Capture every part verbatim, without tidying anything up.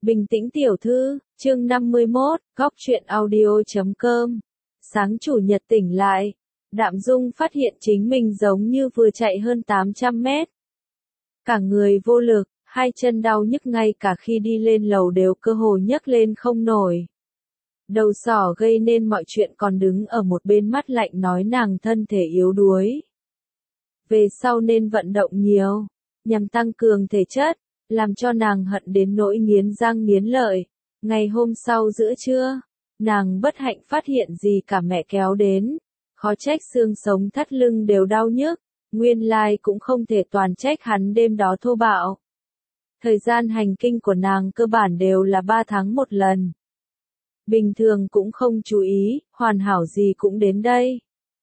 Bình tĩnh tiểu thư, chương năm mươi mốt, góc truyện audio chấm com. Sáng chủ nhật tỉnh lại, Đạm Dung phát hiện chính mình giống như vừa chạy hơn tám trăm mét. Cả người vô lực, hai chân đau nhức ngay cả khi đi lên lầu đều cơ hồ nhấc lên không nổi. Đầu sỏ gây nên mọi chuyện còn đứng ở một bên mắt lạnh nói nàng thân thể yếu đuối. Về sau nên vận động nhiều, nhằm tăng cường thể chất, làm cho nàng hận đến nỗi nghiến răng nghiến lợi. Ngày hôm sau giữa trưa, nàng bất hạnh phát hiện gì cả mẹ kéo đến. Khó trách xương sống thắt lưng đều đau nhức, nguyên lai cũng không thể toàn trách hắn đêm đó thô bạo. Thời gian hành kinh của nàng cơ bản đều là ba tháng một lần. Bình thường cũng không chú ý, hoàn hảo gì cũng đến đây.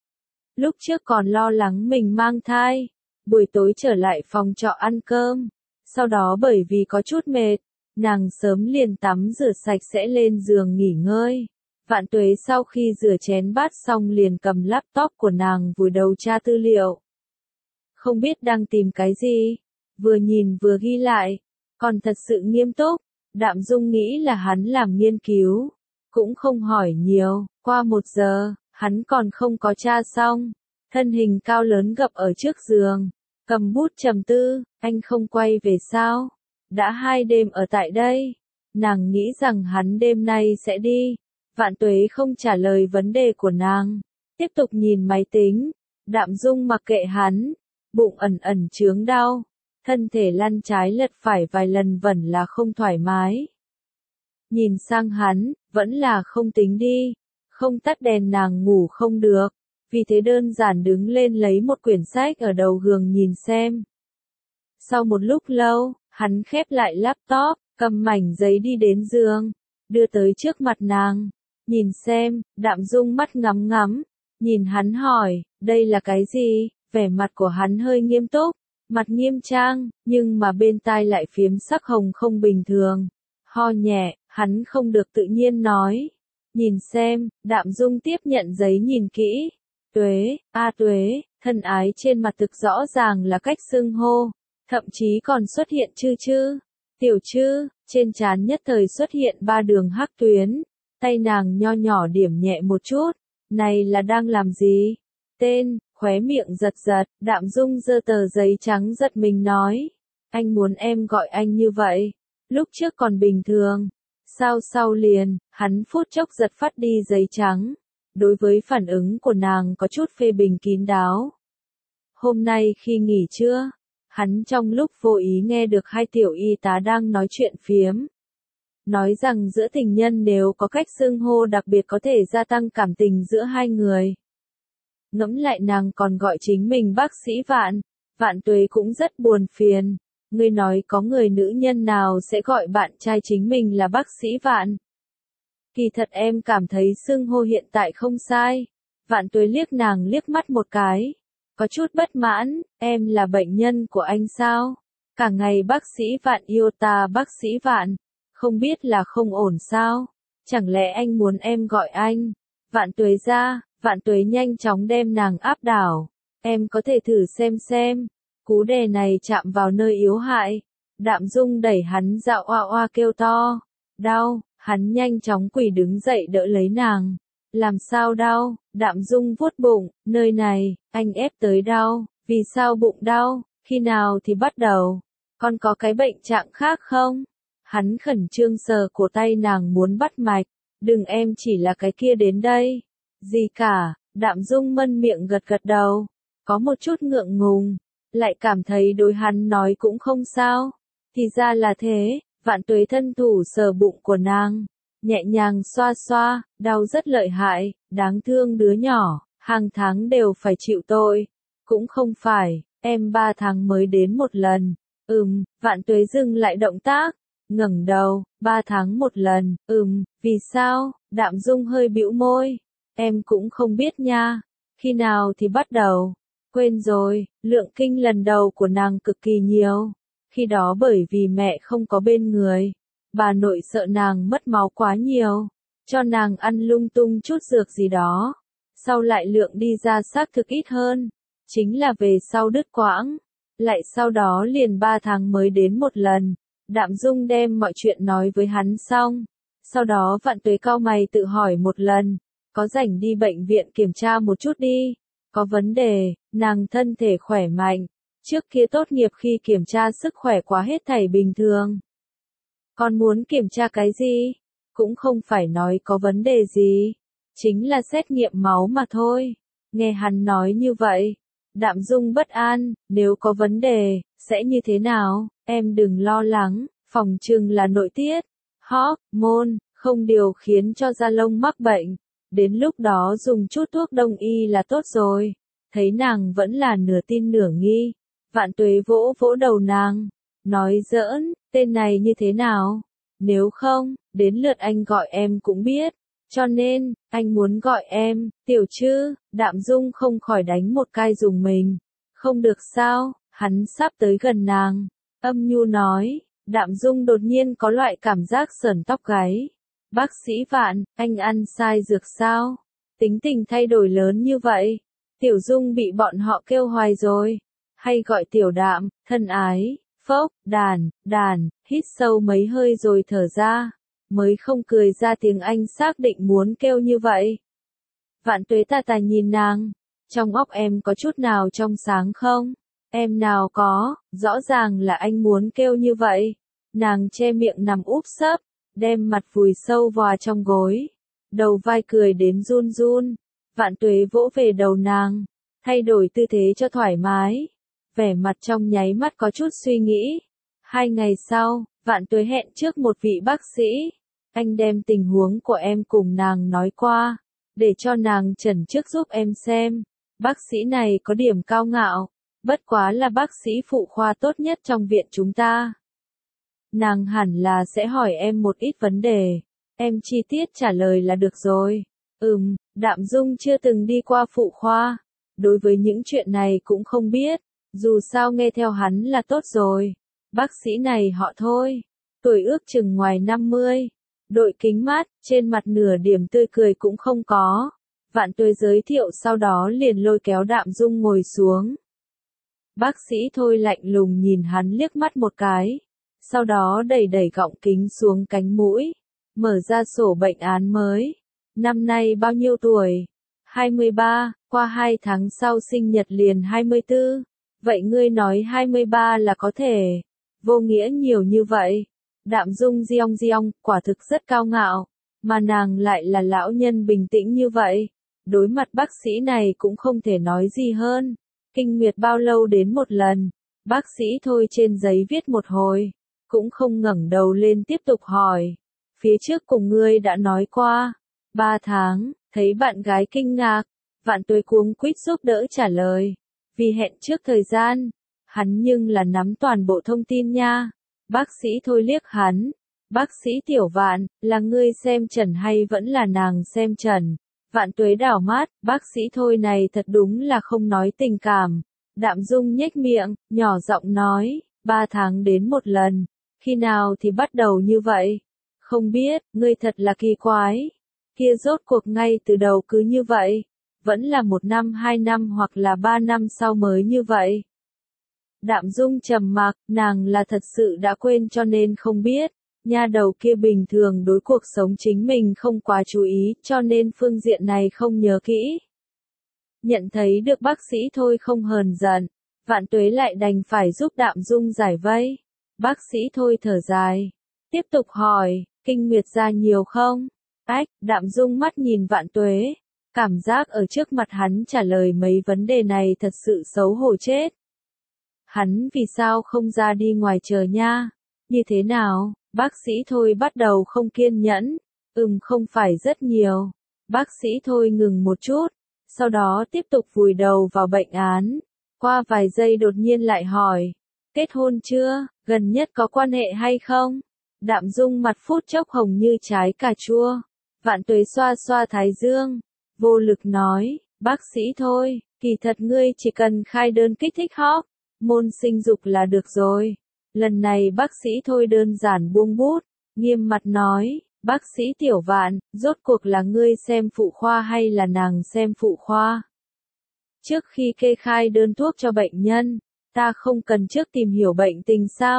Lúc trước còn lo lắng mình mang thai, buổi tối trở lại phòng trọ ăn cơm. Sau đó bởi vì có chút mệt, nàng sớm liền tắm rửa sạch sẽ lên giường nghỉ ngơi. Vạn Tuế sau khi rửa chén bát xong liền cầm laptop của nàng vùi đầu tra tư liệu. Không biết đang tìm cái gì, vừa nhìn vừa ghi lại, còn thật sự nghiêm túc. Đạm Dung nghĩ là hắn làm nghiên cứu, cũng không hỏi nhiều. Qua một giờ, hắn còn không có tra xong, thân hình cao lớn gập ở trước giường. Cầm bút trầm tư, anh không quay về sao? Đã hai đêm ở tại đây. Nàng nghĩ rằng hắn đêm nay sẽ đi. Vạn Tuế không trả lời vấn đề của nàng. Tiếp tục nhìn máy tính. Đạm Dung mặc kệ hắn. Bụng ẩn ẩn chướng đau. Thân thể lăn trái lật phải vài lần vẫn là không thoải mái. Nhìn sang hắn, vẫn là không tính đi. Không tắt đèn nàng ngủ không được. Vì thế đơn giản đứng lên lấy một quyển sách ở đầu giường nhìn xem. Sau một lúc lâu, hắn khép lại laptop, cầm mảnh giấy đi đến giường, đưa tới trước mặt nàng. Nhìn xem, Đạm Dung mắt ngắm ngắm, nhìn hắn hỏi, đây là cái gì? Vẻ mặt của hắn hơi nghiêm túc, mặt nghiêm trang, nhưng mà bên tai lại phiếm sắc hồng không bình thường. Ho nhẹ, hắn không được tự nhiên nói. Nhìn xem, Đạm Dung tiếp nhận giấy nhìn kỹ. Tuế, a Tuế, thân ái trên mặt thực rõ ràng là cách xưng hô, thậm chí còn xuất hiện chư chư, tiểu chư, trên trán nhất thời xuất hiện ba đường hắc tuyến, tay nàng nho nhỏ điểm nhẹ một chút, này là đang làm gì? Tên, khóe miệng giật giật, Đạm Dung giơ tờ giấy trắng giật mình nói, anh muốn em gọi anh như vậy, lúc trước còn bình thường, sao sau liền, hắn phút chốc giật phát đi giấy trắng. Đối với phản ứng của nàng có chút phê bình kín đáo. Hôm nay khi nghỉ trưa, hắn trong lúc vô ý nghe được hai tiểu y tá đang nói chuyện phiếm. Nói rằng giữa tình nhân nếu có cách xưng hô đặc biệt có thể gia tăng cảm tình giữa hai người. Ngẫm lại nàng còn gọi chính mình bác sĩ Vạn, Vạn Tuế cũng rất buồn phiền. Ngươi nói có người nữ nhân nào sẽ gọi bạn trai chính mình là bác sĩ Vạn? Kỳ thật em cảm thấy xưng hô hiện tại không sai. Vạn Tuế liếc nàng liếc mắt một cái. Có chút bất mãn, em là bệnh nhân của anh sao? Cả ngày bác sĩ Vạn yêu ta bác sĩ Vạn. Không biết là không ổn sao? Chẳng lẽ anh muốn em gọi anh? Vạn Tuế ra, Vạn Tuế nhanh chóng đem nàng áp đảo. Em có thể thử xem xem. Cú đè này chạm vào nơi yếu hại. Đạm Dung đẩy hắn dạo oa oa kêu to. Đau. Hắn nhanh chóng quỳ đứng dậy đỡ lấy nàng. Làm sao đau? Đạm Dung vuốt bụng, nơi này, anh ép tới đau. Vì sao bụng đau? Khi nào thì bắt đầu? Còn có cái bệnh trạng khác không? Hắn khẩn trương sờ cổ tay nàng muốn bắt mạch. Đừng em chỉ là cái kia đến đây. Gì cả, Đạm Dung mân miệng gật gật đầu. Có một chút ngượng ngùng. Lại cảm thấy đối hắn nói cũng không sao. Thì ra là thế. Vạn Tuế thân thủ sờ bụng của nàng, nhẹ nhàng xoa xoa, đau rất lợi hại, đáng thương đứa nhỏ, hàng tháng đều phải chịu tội. Cũng không phải, em ba tháng mới đến một lần. Ừm, Vạn Tuế dừng lại động tác, ngẩng đầu, ba tháng một lần, ừm, vì sao? Đạm Dung hơi bĩu môi, em cũng không biết nha, khi nào thì bắt đầu? Quên rồi, lượng kinh lần đầu của nàng cực kỳ nhiều. Khi đó bởi vì mẹ không có bên người, bà nội sợ nàng mất máu quá nhiều, cho nàng ăn lung tung chút dược gì đó. Sau lại lượng đi ra xác thực ít hơn, chính là về sau đứt quãng, lại sau đó liền ba tháng mới đến một lần. Đạm Dung đem mọi chuyện nói với hắn xong. Sau đó Vạn Tuế cau mày tự hỏi một lần, có rảnh đi bệnh viện kiểm tra một chút đi. Có vấn đề, nàng thân thể khỏe mạnh. Trước kia tốt nghiệp khi kiểm tra sức khỏe quá hết thảy bình thường. Còn muốn kiểm tra cái gì? Cũng không phải nói có vấn đề gì. Chính là xét nghiệm máu mà thôi. Nghe hắn nói như vậy. Đạm Dung bất an, nếu có vấn đề, sẽ như thế nào? Em đừng lo lắng, phòng trừng là nội tiết, hormone, không điều khiến cho da lông mắc bệnh. Đến lúc đó dùng chút thuốc đông y là tốt rồi. Thấy nàng vẫn là nửa tin nửa nghi. Vạn Tuế vỗ vỗ đầu nàng. Nói giỡn, tên này như thế nào? Nếu không, đến lượt anh gọi em cũng biết. Cho nên, anh muốn gọi em, Tiểu Trư. Đạm Dung không khỏi đánh một cái dùng mình. Không được sao, hắn sắp tới gần nàng. Âm nhu nói, Đạm Dung đột nhiên có loại cảm giác sởn tóc gáy. Bác sĩ Vạn, anh ăn sai dược sao? Tính tình thay đổi lớn như vậy. Tiểu Dung bị bọn họ kêu hoài rồi. Hay gọi Tiểu Đạm, thân ái, phốc, đàn, đàn, hít sâu mấy hơi rồi thở ra. Mới không cười ra tiếng Anh xác định muốn kêu như vậy. Vạn Tuế tà tà nhìn nàng. Trong óc em có chút nào trong sáng không? Em nào có, rõ ràng là anh muốn kêu như vậy. Nàng che miệng nằm úp sấp, đem mặt vùi sâu vào trong gối. Đầu vai cười đến run run. Vạn Tuế vỗ về đầu nàng, thay đổi tư thế cho thoải mái. Vẻ mặt trong nháy mắt có chút suy nghĩ. Hai ngày sau, Vạn Tuế hẹn trước một vị bác sĩ. Anh đem tình huống của em cùng nàng nói qua, để cho nàng chẩn trước giúp em xem. Bác sĩ này có điểm cao ngạo, bất quá là bác sĩ phụ khoa tốt nhất trong viện chúng ta. Nàng hẳn là sẽ hỏi em một ít vấn đề, em chi tiết trả lời là được rồi. Ừm, Đạm Dung chưa từng đi qua phụ khoa, đối với những chuyện này cũng không biết, dù sao nghe theo hắn là tốt rồi. Bác sĩ này họ Thôi, tuổi ước chừng ngoài năm mươi, đội kính mát, trên mặt nửa điểm tươi cười cũng không có. Vạn Tuế giới thiệu sau đó liền lôi kéo Đạm Dung ngồi xuống. Bác sĩ Thôi lạnh lùng nhìn hắn liếc mắt một cái, sau đó đẩy đẩy gọng kính xuống cánh mũi, mở ra sổ bệnh án mới. Năm nay bao nhiêu tuổi? hai mươi ba, qua hai tháng sau sinh nhật liền hai mươi tư. Vậy ngươi nói hai mươi ba là có thể? Vô nghĩa nhiều như vậy. Đạm Dung giong giong, quả thực rất cao ngạo, mà nàng lại là lão nhân bình tĩnh như vậy. Đối mặt bác sĩ này cũng không thể nói gì hơn. Kinh nguyệt bao lâu đến một lần? Bác sĩ Thôi trên giấy viết một hồi, cũng không ngẩng đầu lên tiếp tục hỏi. Phía trước cùng ngươi đã nói qua, ba tháng, thấy bạn gái kinh ngạc, Vạn Tuế cuống quýt giúp đỡ trả lời. Vì hẹn trước thời gian, hắn nhưng là nắm toàn bộ thông tin nha. Bác sĩ Thôi liếc hắn. Bác sĩ Tiểu Vạn, là ngươi xem trần hay vẫn là nàng xem trần? Vạn Tuế đảo mắt, bác sĩ Thôi này thật đúng là không nói tình cảm. Đạm Dung nhếch miệng, nhỏ giọng nói, ba tháng đến một lần, khi nào thì bắt đầu như vậy? Không biết, ngươi thật là kỳ quái. Kia rốt cuộc ngay từ đầu cứ như vậy, vẫn là một năm hai năm hoặc là ba năm sau mới như vậy. Đạm Dung trầm mặc, nàng là thật sự đã quên cho nên không biết. Nha đầu kia bình thường đối cuộc sống chính mình không quá chú ý, cho nên phương diện này không nhớ kỹ. Nhận thấy được bác sĩ Thôi không hờn giận, Vạn Tuế lại đành phải giúp Đạm Dung giải vây. Bác sĩ Thôi thở dài, tiếp tục hỏi, kinh nguyệt ra nhiều không? Ách, Đạm Dung mắt nhìn Vạn Tuế, cảm giác ở trước mặt hắn trả lời mấy vấn đề này thật sự xấu hổ chết. Hắn vì sao không ra đi ngoài chờ nha? Như thế nào? Bác sĩ Thôi bắt đầu không kiên nhẫn. Ừm, không phải rất nhiều. Bác sĩ Thôi ngừng một chút, sau đó tiếp tục vùi đầu vào bệnh án. Qua vài giây đột nhiên lại hỏi, kết hôn chưa? Gần nhất có quan hệ hay không? Đạm Dung mặt phút chốc hồng như trái cà chua. Vạn Tuế xoa xoa thái dương, vô lực nói, bác sĩ Thôi, kỳ thật ngươi chỉ cần khai đơn kích thích hormone môn sinh dục là được rồi. Lần này bác sĩ Thôi đơn giản buông bút, nghiêm mặt nói, bác sĩ Tiểu Vạn, rốt cuộc là ngươi xem phụ khoa hay là nàng xem phụ khoa? Trước khi kê khai đơn thuốc cho bệnh nhân, ta không cần trước tìm hiểu bệnh tình sao?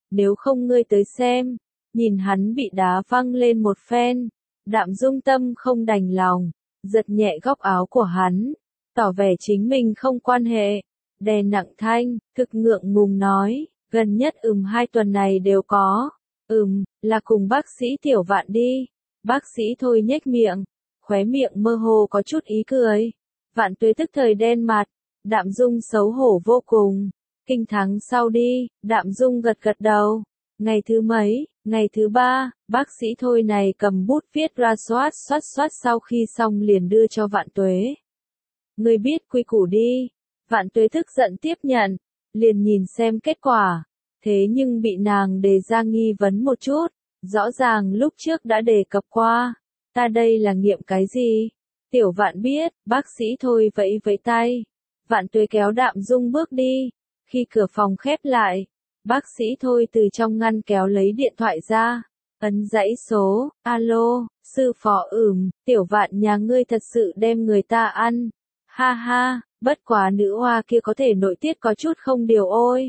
nếu không ngươi tới xem. Nhìn hắn bị đá văng lên một phen, Đạm Dung tâm không đành lòng, giật nhẹ góc áo của hắn, tỏ vẻ chính mình không quan hệ, đè nặng thanh, thực ngượng ngùng nói, gần nhất ừm hai tuần này đều có, ừm, là cùng bác sĩ Tiểu Vạn đi, bác sĩ Thôi nhếch miệng, khóe miệng mơ hồ có chút ý cười, Vạn Tuế tức thời đen mặt, Đạm Dung xấu hổ vô cùng, kinh tháng sau đi, Đạm Dung gật gật đầu, ngày thứ mấy, ngày thứ ba, bác sĩ Thôi này cầm bút viết ra xoát xoát xoát sau khi xong liền đưa cho Vạn Tuế. Ngươi biết quy củ đi, Vạn Tuế tức giận tiếp nhận, liền nhìn xem kết quả, thế nhưng bị nàng đề ra nghi vấn một chút, rõ ràng lúc trước đã đề cập qua, ta đây là nghiệm cái gì? Tiểu Vạn biết, bác sĩ Thôi vẫy vẫy tay, Vạn Tuế kéo Đạm Dung bước đi, khi cửa phòng khép lại, bác sĩ Thôi từ trong ngăn kéo lấy điện thoại ra, ấn dãy số, alo, sư phó ừm, Tiểu Vạn nhà ngươi thật sự đem người ta ăn, ha ha, bất quá nữ hoa kia có thể nội tiết có chút không điều ôi.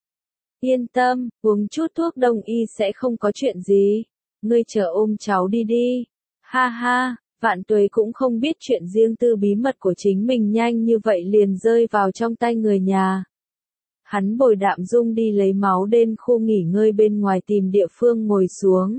Yên tâm, uống chút thuốc đông y sẽ không có chuyện gì, ngươi chờ ôm cháu đi đi, ha ha, Vạn Tuế cũng không biết chuyện riêng tư bí mật của chính mình nhanh như vậy liền rơi vào trong tay người nhà. Hắn bồi Đạm Dung đi lấy máu đến khu nghỉ ngơi bên ngoài tìm địa phương ngồi xuống.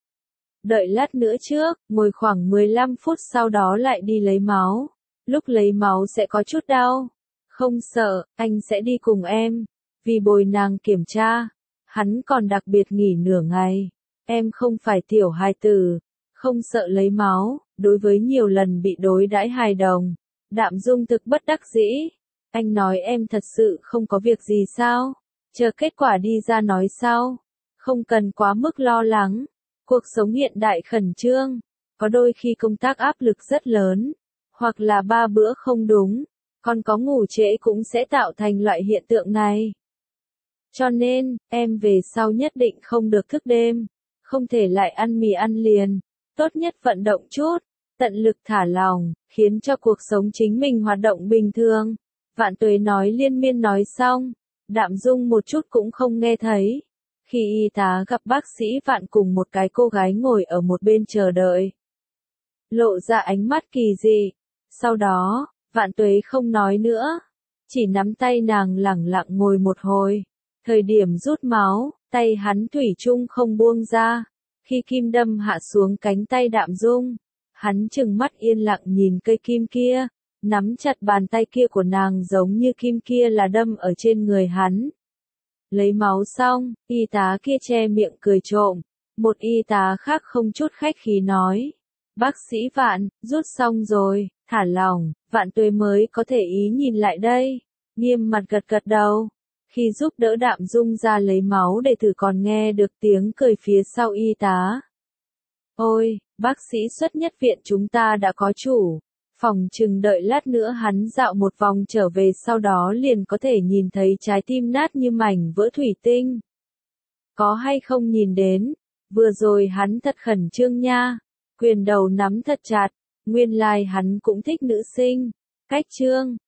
Đợi lát nữa trước, ngồi khoảng mười lăm phút sau đó lại đi lấy máu. Lúc lấy máu sẽ có chút đau. Không sợ, anh sẽ đi cùng em. Vì bồi nàng kiểm tra, hắn còn đặc biệt nghỉ nửa ngày. Em không phải tiểu hài tử, không sợ lấy máu, đối với nhiều lần bị đối đãi hài đồng. Đạm Dung thực bất đắc dĩ. Anh nói em thật sự không có việc gì sao? Chờ kết quả đi ra nói sau. Không cần quá mức lo lắng. Cuộc sống hiện đại khẩn trương. Có đôi khi công tác áp lực rất lớn. Hoặc là ba bữa không đúng. Còn có ngủ trễ cũng sẽ tạo thành loại hiện tượng này. Cho nên, em về sau nhất định không được thức đêm. Không thể lại ăn mì ăn liền. Tốt nhất vận động chút. Tận lực thả lỏng, khiến cho cuộc sống chính mình hoạt động bình thường. Vạn Tuế nói liên miên nói xong, Đạm Dung một chút cũng không nghe thấy. Khi y tá gặp bác sĩ Vạn cùng một cái cô gái ngồi ở một bên chờ đợi, lộ ra ánh mắt kỳ dị. Sau đó, Vạn Tuế không nói nữa, chỉ nắm tay nàng lẳng lặng ngồi một hồi. Thời điểm rút máu, tay hắn thủy chung không buông ra. Khi kim đâm hạ xuống cánh tay Đạm Dung, hắn trừng mắt yên lặng nhìn cây kim kia. Nắm chặt bàn tay kia của nàng giống như kim kia là đâm ở trên người hắn. Lấy máu xong, y tá kia che miệng cười trộm. Một y tá khác không chút khách khí nói. Bác sĩ Vạn, rút xong rồi, thả lỏng, Vạn Tuế mới có thể ý nhìn lại đây. Nghiêm mặt gật gật đầu. Khi giúp đỡ Đạm Dung ra lấy máu để thử còn nghe được tiếng cười phía sau y tá. Ôi, bác sĩ xuất nhất viện chúng ta đã có chủ. Phòng chừng đợi lát nữa hắn dạo một vòng trở về sau đó liền có thể nhìn thấy trái tim nát như mảnh vỡ thủy tinh. Có hay không nhìn đến, vừa rồi hắn thật khẩn trương nha, quyền đầu nắm thật chặt, nguyên lai like hắn cũng thích nữ sinh. Cách trương,